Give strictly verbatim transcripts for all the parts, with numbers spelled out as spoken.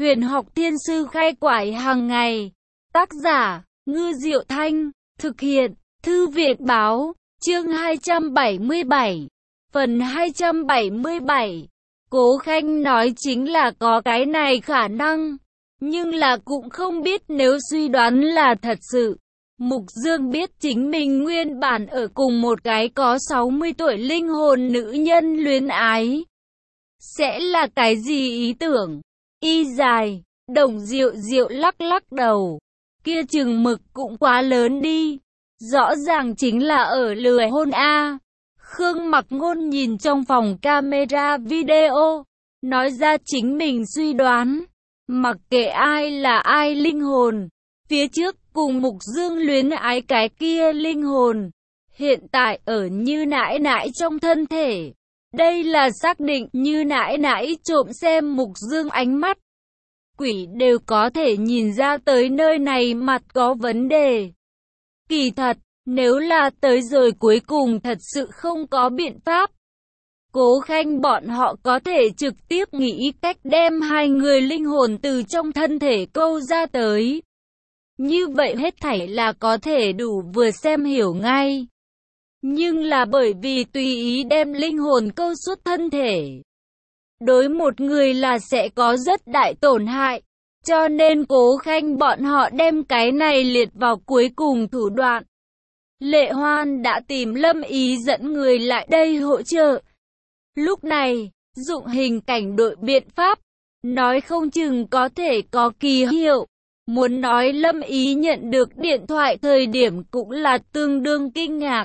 Huyền học thiên sư khai quải hàng ngày. Tác giả, Ngư Diệu Thanh. Thực hiện, Thư viện Báo. Chương hai trăm bảy mươi bảy. Phần hai trăm bảy mươi bảy. Cố Khanh nói chính là có cái này khả năng. Nhưng là cũng không biết nếu suy đoán là thật sự. Mục Dương biết chính mình nguyên bản ở cùng một cái có sáu mươi tuổi linh hồn nữ nhân luyến ái. Sẽ là cái gì ý tưởng? Y dài, Đồng Diệu Diệu lắc lắc đầu. Kia chừng mực cũng quá lớn đi. Rõ ràng chính là ở lừa hôn a. Khương Mặc Ngôn nhìn trong phòng camera video, nói ra chính mình suy đoán. Mặc kệ ai là ai linh hồn, phía trước cùng Mục Dương luyến ái cái kia linh hồn, hiện tại ở Như Nãi Nãi trong thân thể. Đây là xác định Như Nãi Nãi trộm xem Mục Dương ánh mắt. Quỷ đều có thể nhìn ra tới nơi này mặt có vấn đề. Kỳ thật, nếu là tới rồi cuối cùng thật sự không có biện pháp. Cố Khanh bọn họ có thể trực tiếp nghĩ cách đem hai người linh hồn từ trong thân thể câu ra tới. Như vậy hết thảy là có thể đủ vừa xem hiểu ngay. Nhưng là bởi vì tùy ý đem linh hồn câu xuất thân thể, đối một người là sẽ có rất đại tổn hại. Cho nên Cố Khanh bọn họ đem cái này liệt vào cuối cùng thủ đoạn. Lệ Hoan đã tìm Lâm Ý dẫn người lại đây hỗ trợ. Lúc này, dụng hình cảnh đội biện pháp, nói không chừng có thể có kỳ hiệu. Muốn nói Lâm Ý nhận được điện thoại thời điểm cũng là tương đương kinh ngạc.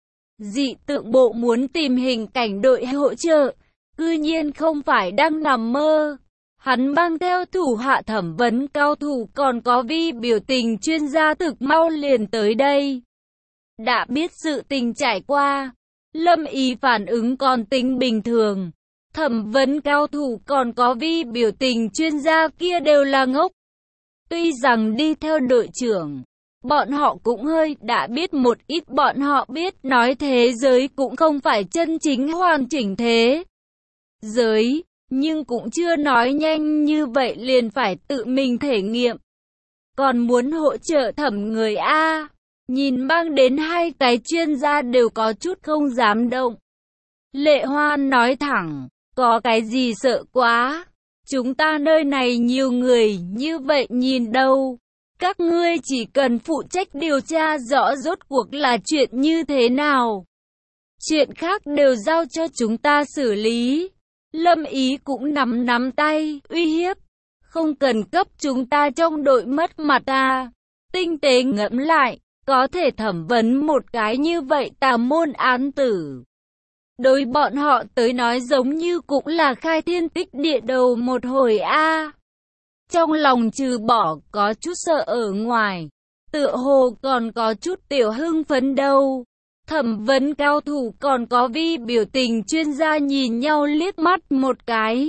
Dị tượng bộ muốn tìm hình cảnh đội hỗ trợ, cư nhiên không phải đang nằm mơ. Hắn mang theo thủ hạ thẩm vấn cao thủ còn có vi biểu tình chuyên gia thực mau liền tới đây. Đã biết sự tình trải qua, Lâm Ý phản ứng còn tính bình thường. Thẩm vấn cao thủ còn có vi biểu tình chuyên gia kia đều là ngốc. Tuy rằng đi theo đội trưởng, bọn họ cũng hơi đã biết một ít, bọn họ biết nói thế giới cũng không phải chân chính hoàn chỉnh thế giới, nhưng cũng chưa nói nhanh như vậy liền phải tự mình thể nghiệm. Còn muốn hỗ trợ thẩm người A, nhìn mang đến hai cái chuyên gia đều có chút không dám động. Lệ Hoan nói thẳng, có cái gì sợ quá, chúng ta nơi này nhiều người như vậy nhìn đâu. Các ngươi chỉ cần phụ trách điều tra rõ rốt cuộc là chuyện như thế nào. Chuyện khác đều giao cho chúng ta xử lý. Lâm Ý cũng nắm nắm tay, uy hiếp. Không cần cấp chúng ta trong đội mất mặt ta. Tinh tế ngẫm lại, có thể thẩm vấn một cái như vậy tà môn án tử. Đối bọn họ tới nói giống như cũng là khai thiên tích địa đầu một hồi a. Trong lòng trừ bỏ có chút sợ ở ngoài, tựa hồ còn có chút tiểu hưng phấn đâu. Thẩm vấn cao thủ còn có vi biểu tình chuyên gia nhìn nhau liếc mắt một cái.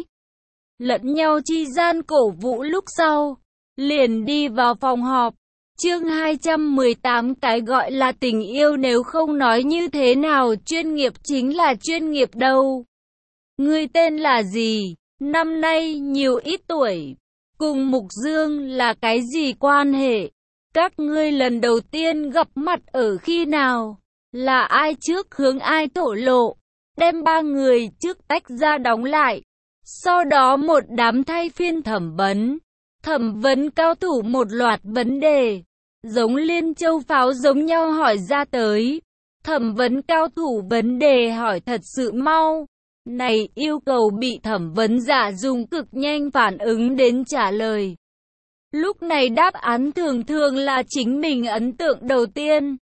Lẫn nhau chi gian cổ vũ lúc sau, liền đi vào phòng họp. Chương hai trăm mười tám, cái gọi là tình yêu nếu không nói như thế nào chuyên nghiệp chính là chuyên nghiệp đâu. Ngươi tên là gì? Năm nay nhiều ít tuổi? Cùng Mục Dương là cái gì quan hệ? Các ngươi lần đầu tiên gặp mặt ở khi nào? Là ai trước hướng ai thổ lộ? Đem ba người trước tách ra đóng lại. Sau đó một đám thay phiên thẩm vấn. Thẩm vấn cao thủ một loạt vấn đề, giống liên châu pháo giống nhau hỏi ra tới. Thẩm vấn cao thủ vấn đề hỏi thật sự mau. Này yêu cầu bị thẩm vấn giả dùng cực nhanh phản ứng đến trả lời. Lúc này đáp án thường thường là chính mình ấn tượng đầu tiên.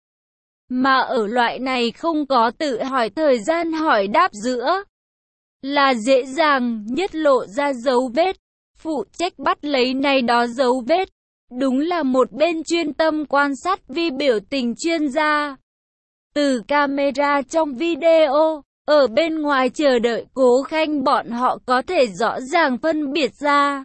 Mà ở loại này không có tự hỏi thời gian hỏi đáp giữa, là dễ dàng nhất lộ ra dấu vết. Phụ trách bắt lấy này đó dấu vết, đúng là một bên chuyên tâm quan sát vi biểu tình chuyên gia. Từ camera trong video, ở bên ngoài chờ đợi Cố Khanh bọn họ có thể rõ ràng phân biệt ra.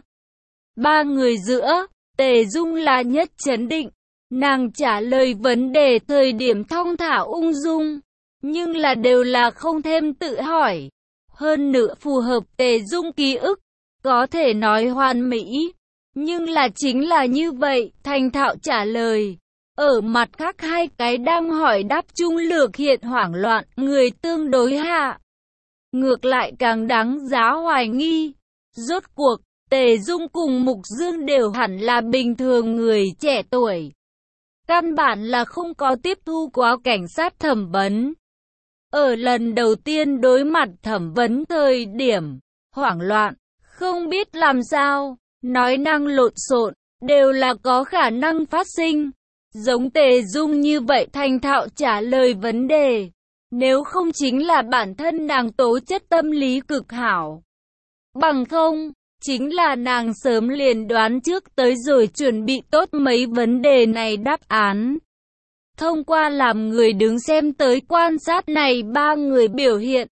Ba người giữa, Tề Dung là nhất chấn định. Nàng trả lời vấn đề thời điểm thong thả ung dung, nhưng là đều là không thêm tự hỏi. Hơn nữa phù hợp Tề Dung ký ức, có thể nói hoàn mỹ. Nhưng là chính là như vậy, thành thạo trả lời. Ở mặt khác hai cái đang hỏi đáp chung lược hiện hoảng loạn, người tương đối hạ. Ngược lại càng đáng giá hoài nghi. Rốt cuộc, Tề Dung cùng Mục Dương đều hẳn là bình thường người trẻ tuổi. Căn bản là không có tiếp thu quá cảnh sát thẩm vấn. Ở lần đầu tiên đối mặt thẩm vấn thời điểm, hoảng loạn, không biết làm sao, nói năng lộn xộn, đều là có khả năng phát sinh. Giống Tề Dung như vậy thành thạo trả lời vấn đề. Nếu không chính là bản thân nàng tố chất tâm lý cực hảo. Bằng không, chính là nàng sớm liền đoán trước tới rồi chuẩn bị tốt mấy vấn đề này đáp án. Thông qua làm người đứng xem tới quan sát này ba người biểu hiện.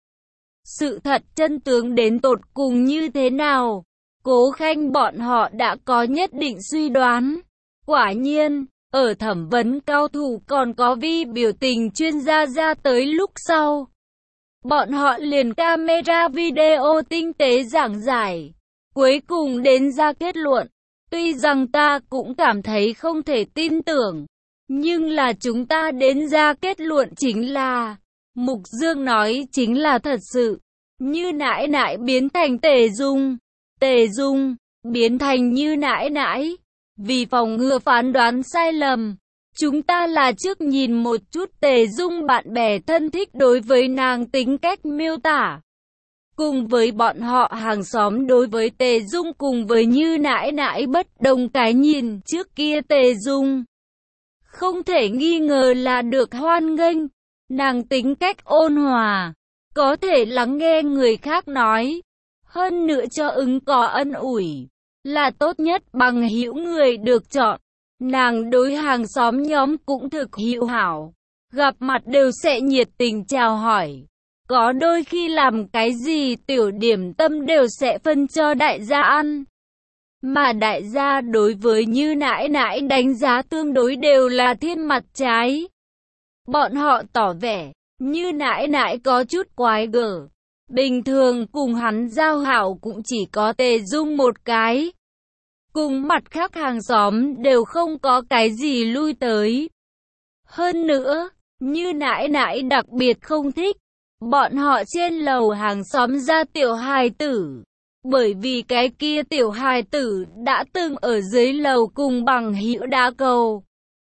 Sự thật chân tướng đến tột cùng như thế nào? Cố Khanh bọn họ đã có nhất định suy đoán. Quả nhiên, ở thẩm vấn cao thủ còn có vi biểu tình chuyên gia ra tới lúc sau. Bọn họ liền camera video tinh tế giảng giải. Cuối cùng đến ra kết luận. Tuy rằng ta cũng cảm thấy không thể tin tưởng. Nhưng là chúng ta đến ra kết luận chính là. Mục Dương nói chính là thật sự. Như nãi nãi biến thành Tề Dung. Tề Dung biến thành như nãi nãi. Vì phòng ngừa phán đoán sai lầm, chúng ta là trước nhìn một chút Tề Dung bạn bè thân thích đối với nàng tính cách miêu tả. Cùng với bọn họ hàng xóm đối với Tề Dung cùng với như nãi nãi bất đồng cái nhìn trước kia Tề Dung. Không thể nghi ngờ là được hoan nghênh, nàng tính cách ôn hòa, có thể lắng nghe người khác nói, hơn nữa cho ứng có ân ủi. Là tốt nhất bằng hữu người được chọn. Nàng đối hàng xóm nhóm cũng thực hữu hảo. Gặp mặt đều sẽ nhiệt tình chào hỏi. Có đôi khi làm cái gì tiểu điểm tâm đều sẽ phân cho đại gia ăn. Mà đại gia đối với như nãi nãi đánh giá tương đối đều là thiên mặt trái. Bọn họ tỏ vẻ, như nãi nãi có chút quái gở. Bình thường cùng hắn giao hảo cũng chỉ có Tề Dung một cái. Cùng mặt khác hàng xóm đều không có cái gì lui tới. Hơn nữa, như nãi nãi đặc biệt không thích. Bọn họ trên lầu hàng xóm ra tiểu hài tử. Bởi vì cái kia tiểu hài tử đã từng ở dưới lầu cùng bằng hữu đá cầu.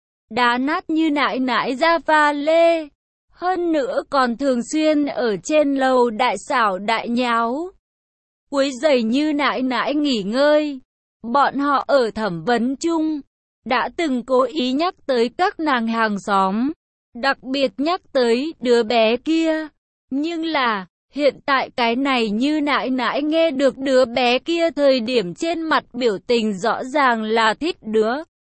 Đá nát như nãi nãi ra pha lê. Hơn nữa còn thường xuyên ở trên lầu đại xảo đại nháo. Quấy rầy như nãi nãi nghỉ ngơi. Bọn họ ở thẩm vấn chung, đã từng cố ý nhắc tới các nàng hàng xóm. Đặc biệt nhắc tới đứa bé kia. Nhưng là, hiện tại cái này như nãi nãi nghe được đứa bé kia thời điểm trên mặt biểu tình rõ ràng là thích đứa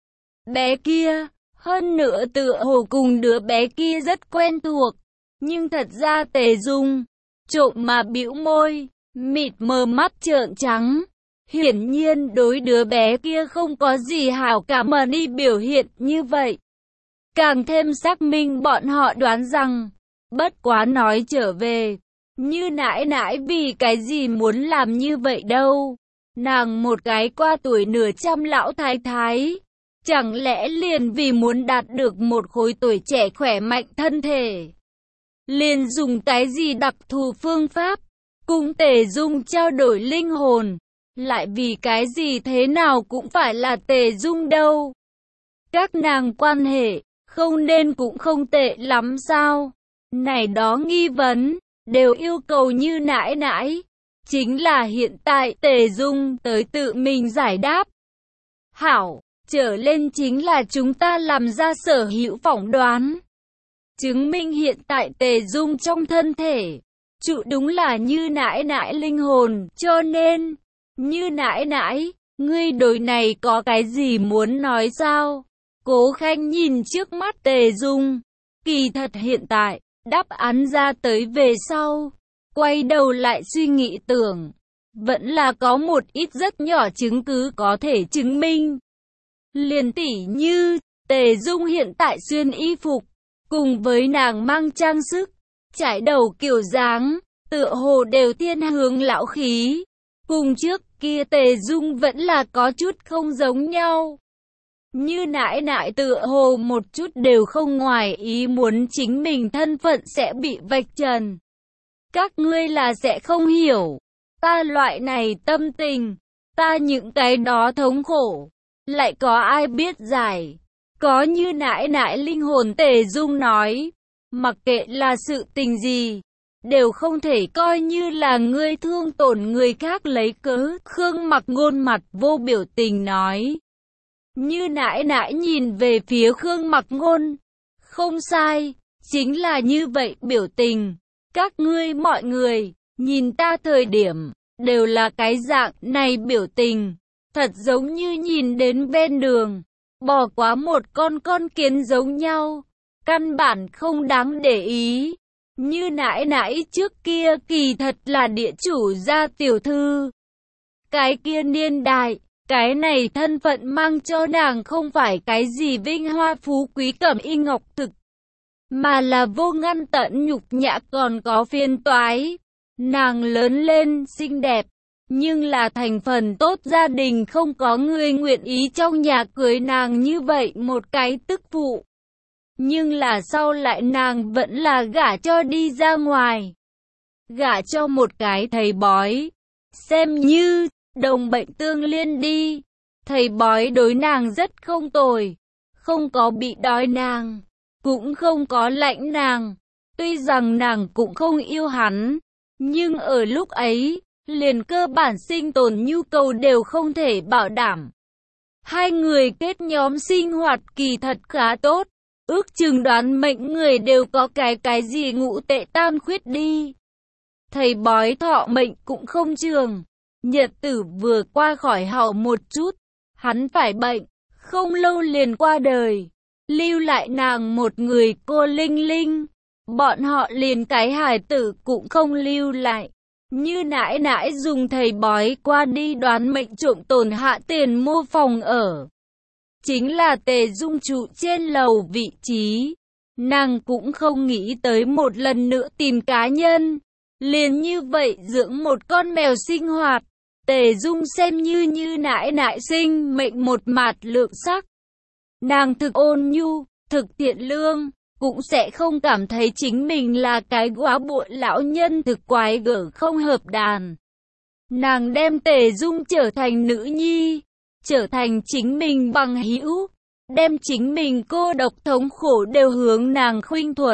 bé kia. Hơn nữa tựa hồ cùng đứa bé kia rất quen thuộc. Nhưng thật ra Tề Dung, trộm mà bĩu môi, mịt mờ mắt trợn trắng. Hiển nhiên đối đứa bé kia không có gì hảo cảm mà đi biểu hiện như vậy. Càng thêm xác minh bọn họ đoán rằng, bất quá nói trở về, như nãi nãi vì cái gì muốn làm như vậy đâu. Nàng một cái qua tuổi nửa trăm lão thái thái. Chẳng lẽ liền vì muốn đạt được một khối tuổi trẻ khỏe mạnh thân thể. Liền dùng cái gì đặc thù phương pháp, cùng Tề Dung trao đổi linh hồn. Lại vì cái gì thế nào cũng phải là Tề Dung đâu. Các nàng quan hệ, không nên cũng không tệ lắm sao. Này đó nghi vấn, đều yêu cầu như nãi nãi. Chính là hiện tại Tề Dung tới tự mình giải đáp. Hảo, trở lên chính là chúng ta làm ra sở hữu phỏng đoán. Chứng minh hiện tại Tề Dung trong thân thể, trụ đúng là như nãi nãi linh hồn, cho nên... Như nãi nãi, ngươi đối này có cái gì muốn nói sao? Cố Khanh nhìn trước mắt Tề Dung. Kỳ thật hiện tại, đáp án ra tới về sau. Quay đầu lại suy nghĩ tưởng. Vẫn là có một ít rất nhỏ chứng cứ có thể chứng minh. Liền tỉ như, Tề Dung hiện tại xuyên y phục. Cùng với nàng mang trang sức. Trải đầu kiểu dáng, tựa hồ đều thiên hướng lão khí. Cùng trước kia Tề Dung vẫn là có chút không giống nhau. Như nãi nãi tựa hồ một chút đều không ngoài ý muốn chính mình thân phận sẽ bị vạch trần. Các ngươi là sẽ không hiểu. Ta loại này tâm tình, ta những cái đó thống khổ, lại có ai biết giải. Có như nãi nãi linh hồn Tề Dung nói, mặc kệ là sự tình gì, đều không thể coi như là ngươi thương tổn người khác lấy cớ. Khương Mặc Ngôn mặt vô biểu tình nói. Như nãi nãi nhìn về phía Khương Mặc Ngôn. Không sai, chính là như vậy biểu tình. Các ngươi mọi người, nhìn ta thời điểm, đều là cái dạng này biểu tình. Thật giống như nhìn đến ven đường, bỏ quá một con con kiến giống nhau. Căn bản không đáng để ý. Như nãi nãi trước kia kỳ thật là địa chủ gia tiểu thư. Cái kia niên đại, cái này thân phận mang cho nàng không phải cái gì vinh hoa phú quý cẩm y ngọc thực, mà là vô ngăn tận nhục nhã còn có phiền toái. Nàng lớn lên xinh đẹp, nhưng là thành phần tốt gia đình không có người nguyện ý trong nhà cưới nàng như vậy một cái tức phụ. Nhưng là sau lại nàng vẫn là gả cho đi ra ngoài. Gả cho một cái thầy bói. Xem như đồng bệnh tương liên đi. Thầy bói đối nàng rất không tồi. Không có bị đói nàng. Cũng không có lãnh nàng. Tuy rằng nàng cũng không yêu hắn. Nhưng ở lúc ấy, liền cơ bản sinh tồn nhu cầu đều không thể bảo đảm. Hai người kết nhóm sinh hoạt kỳ thật khá tốt. Ước chừng đoán mệnh người đều có cái cái gì ngũ tệ tam khuyết đi. Thầy bói thọ mệnh cũng không trường. Nhật tử vừa qua khỏi hậu một chút. Hắn phải bệnh, không lâu liền qua đời. Lưu lại nàng một người cô Linh Linh. Bọn họ liền cái hài tử cũng không lưu lại. Như nãi nãi dùng thầy bói qua đi đoán mệnh trộm tồn hạ tiền mua phòng ở. Chính là Tề Dung trụ trên lầu vị trí. Nàng cũng không nghĩ tới một lần nữa tìm cá nhân. Liền như vậy dưỡng một con mèo sinh hoạt. Tề Dung xem như như nãi nãi sinh mệnh một mạt lượng sắc. Nàng thực ôn nhu, thực thiện lương, cũng sẽ không cảm thấy chính mình là cái góa bụa lão nhân thực quái gở không hợp đàn. Nàng đem Tề Dung trở thành nữ nhi, trở thành chính mình bằng hữu, đem chính mình cô độc thống khổ đều hướng nàng khuynh thuật.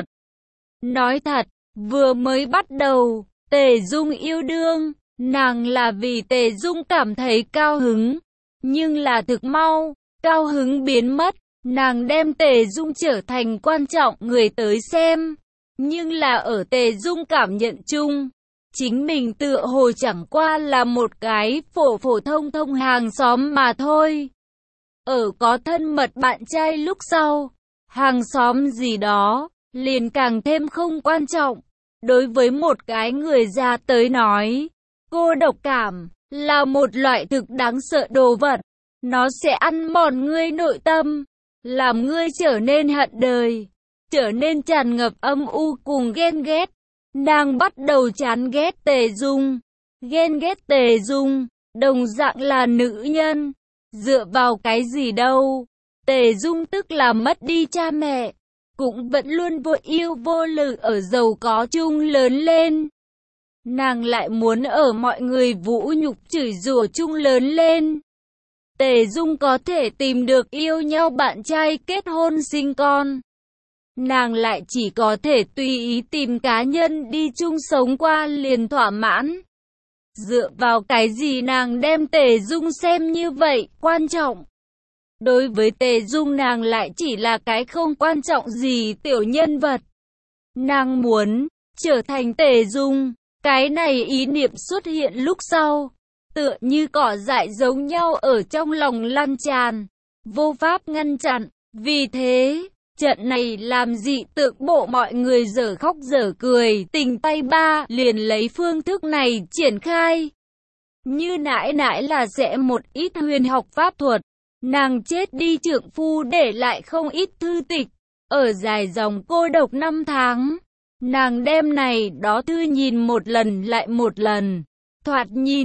Nói thật, vừa mới bắt đầu, Tề Dung yêu đương, nàng là vì Tề Dung cảm thấy cao hứng, nhưng là thực mau, cao hứng biến mất, nàng đem Tề Dung trở thành quan trọng người tới xem, nhưng là ở Tề Dung cảm nhận chung, chính mình tựa hồ chẳng qua là một cái phổ phổ thông thông hàng xóm mà thôi. Ở có thân mật bạn trai lúc sau, hàng xóm gì đó, liền càng thêm không quan trọng. Đối với một cái người già tới nói, cô độc cảm là một loại thực đáng sợ đồ vật. Nó sẽ ăn mòn ngươi nội tâm, làm ngươi trở nên hận đời, trở nên tràn ngập âm u cùng ghen ghét. Nàng bắt đầu chán ghét Tề Dung, ghen ghét Tề Dung, đồng dạng là nữ nhân. Dựa vào cái gì đâu? Tề Dung tức là mất đi cha mẹ, cũng vẫn luôn vô yêu vô lự ở giàu có chung lớn lên. Nàng lại muốn ở mọi người vũ nhục chửi rủa chung lớn lên. Tề Dung có thể tìm được yêu nhau bạn trai kết hôn sinh con. Nàng lại chỉ có thể tùy ý tìm cá nhân đi chung sống qua liền thỏa mãn. Dựa vào cái gì nàng đem Tề Dung xem như vậy quan trọng? Đối với Tề Dung nàng lại chỉ là cái không quan trọng gì tiểu nhân vật. Nàng muốn trở thành Tề Dung. Cái này ý niệm xuất hiện lúc sau, tựa như cỏ dại giống nhau ở trong lòng lan tràn, vô pháp ngăn chặn. Vì thế, trận này làm dị tượng bộ mọi người dở khóc dở cười, tình tay ba liền lấy phương thức này triển khai. Như nãi nãi là sẽ một ít huyền học pháp thuật, nàng chết đi trượng phu để lại không ít thư tịch, ở dài dòng cô độc năm tháng. Nàng đem này đó thư nhìn một lần lại một lần, thoạt nhìn,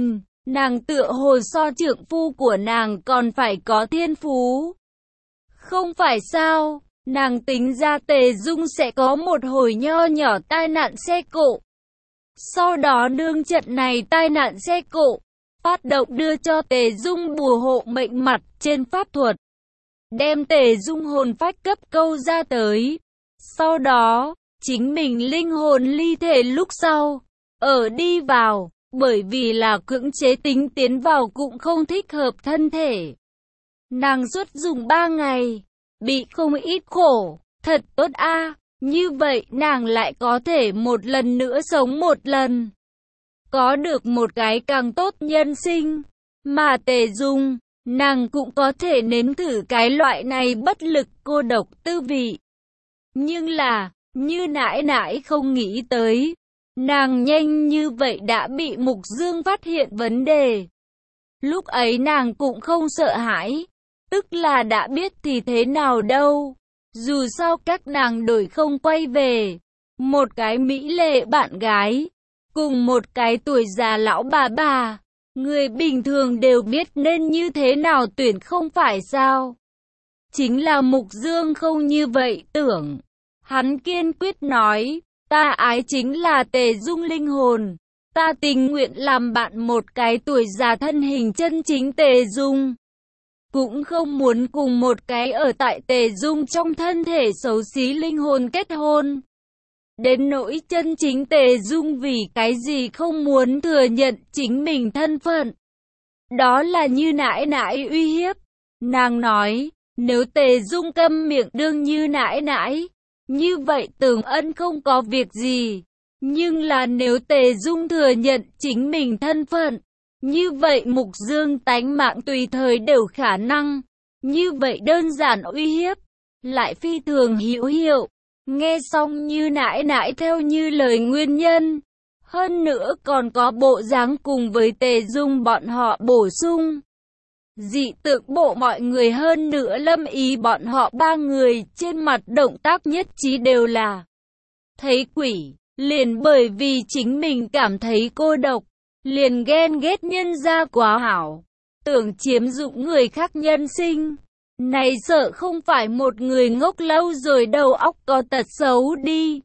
Nàng tựa hồ so trượng phu của nàng còn phải có thiên phú. Không phải sao, nàng tính ra Tề Dung sẽ có một hồi nho nhỏ tai nạn xe cộ. Sau đó đương trận này tai nạn xe cộ, phát động đưa cho Tề Dung bùa hộ mệnh mặt trên pháp thuật. Đem Tề Dung hồn phách cấp câu ra tới. Sau đó, chính mình linh hồn ly thể lúc sau, ở đi vào, bởi vì là cưỡng chế tính tiến vào cũng không thích hợp thân thể. Nàng suốt dùng ba ngày, bị không ít khổ, thật tốt a. Như vậy nàng lại có thể một lần nữa sống một lần. Có được một cái càng tốt nhân sinh. Mà Tề Dung, nàng cũng có thể nếm thử cái loại này bất lực cô độc tư vị. Nhưng là, như nãi nãi không nghĩ tới, nàng nhanh như vậy đã bị Mục Dương phát hiện vấn đề. Lúc ấy nàng cũng không sợ hãi, tức là đã biết thì thế nào đâu. Dù sao các nàng đổi không quay về, một cái mỹ lệ bạn gái, cùng một cái tuổi già lão bà bà, người bình thường đều biết nên như thế nào tuyển không phải sao. Chính là Mục Dương không như vậy tưởng. Hắn kiên quyết nói, ta ái chính là Tề Dung linh hồn, ta tình nguyện làm bạn một cái tuổi già thân hình chân chính Tề Dung. Cũng không muốn cùng một cái ở tại Tề Dung trong thân thể xấu xí linh hồn kết hôn. Đến nỗi chân chính Tề Dung vì cái gì không muốn thừa nhận chính mình thân phận. Đó là như nãi nãi uy hiếp. Nàng nói, nếu Tề Dung câm miệng đương như nãi nãi, như vậy Tưởng Ân không có việc gì. Nhưng là nếu Tề Dung thừa nhận chính mình thân phận, như vậy Mục Dương tánh mạng tùy thời đều khả năng. Như vậy đơn giản uy hiếp, lại phi thường hữu hiệu. Nghe xong như nãi nãi theo như lời nguyên nhân. Hơn nữa còn có bộ dáng cùng với Tề Dung bọn họ bổ sung. Dị tượng bộ mọi người hơn nữa Lâm Ý bọn họ ba người trên mặt động tác nhất trí đều là thấy quỷ, liền bởi vì chính mình cảm thấy cô độc, liền ghen ghét nhân gia quá hảo, tưởng chiếm dụng người khác nhân sinh. Này sợ không phải một người ngốc lâu rồi đầu óc có tật xấu đi.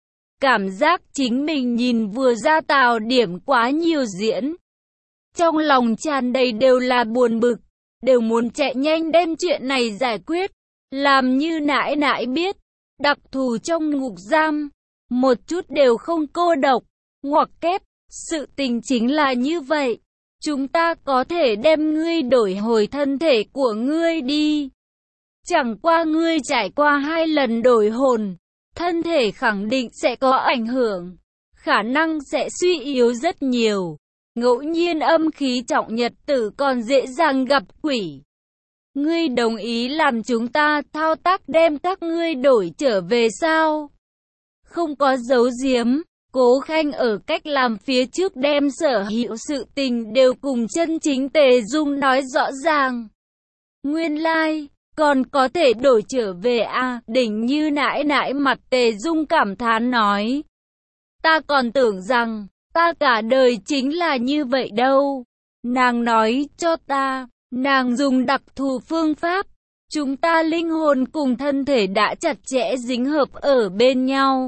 Cảm giác chính mình nhìn vừa ra tào điểm quá nhiều diễn. Trong lòng tràn đầy đều là buồn bực, đều muốn chạy nhanh đem chuyện này giải quyết. Làm như nãi nãi biết, đặc thù trong ngục giam, một chút đều không cô độc, ngoặc kép, sự tình chính là như vậy. Chúng ta có thể đem ngươi đổi hồi thân thể của ngươi đi. Chẳng qua ngươi trải qua hai lần đổi hồn, thân thể khẳng định sẽ có ảnh hưởng, khả năng sẽ suy yếu rất nhiều. Ngẫu nhiên âm khí trọng nhật tử còn dễ dàng gặp quỷ. Ngươi đồng ý làm chúng ta thao tác đem các ngươi đổi trở về sao? Không có giấu giếm, Cố Khanh ở cách làm phía trước đem sở hữu sự tình đều cùng chân chính Tề Dung nói rõ ràng. Nguyên lai, like, còn có thể đổi trở về à, đỉnh như nãi nãi mặt Tề Dung cảm thán nói. Ta còn tưởng rằng, ta cả đời chính là như vậy đâu. Nàng nói cho ta, nàng dùng đặc thù phương pháp, chúng ta linh hồn cùng thân thể đã chặt chẽ dính hợp ở bên nhau.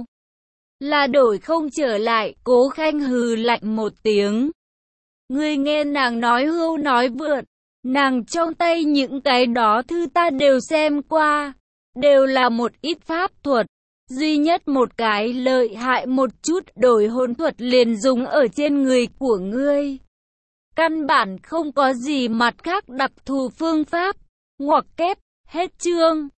Là đổi không trở lại. Cố Khanh hừ lạnh một tiếng. Ngươi nghe nàng nói hưu nói vượt. Nàng trong tay những cái đó thư ta đều xem qua. Đều là một ít pháp thuật. Duy nhất một cái lợi hại một chút đổi hồn thuật liền dùng ở trên người của ngươi. Căn bản không có gì mặt khác đặc thù phương pháp. Ngoặc kép, hết chương.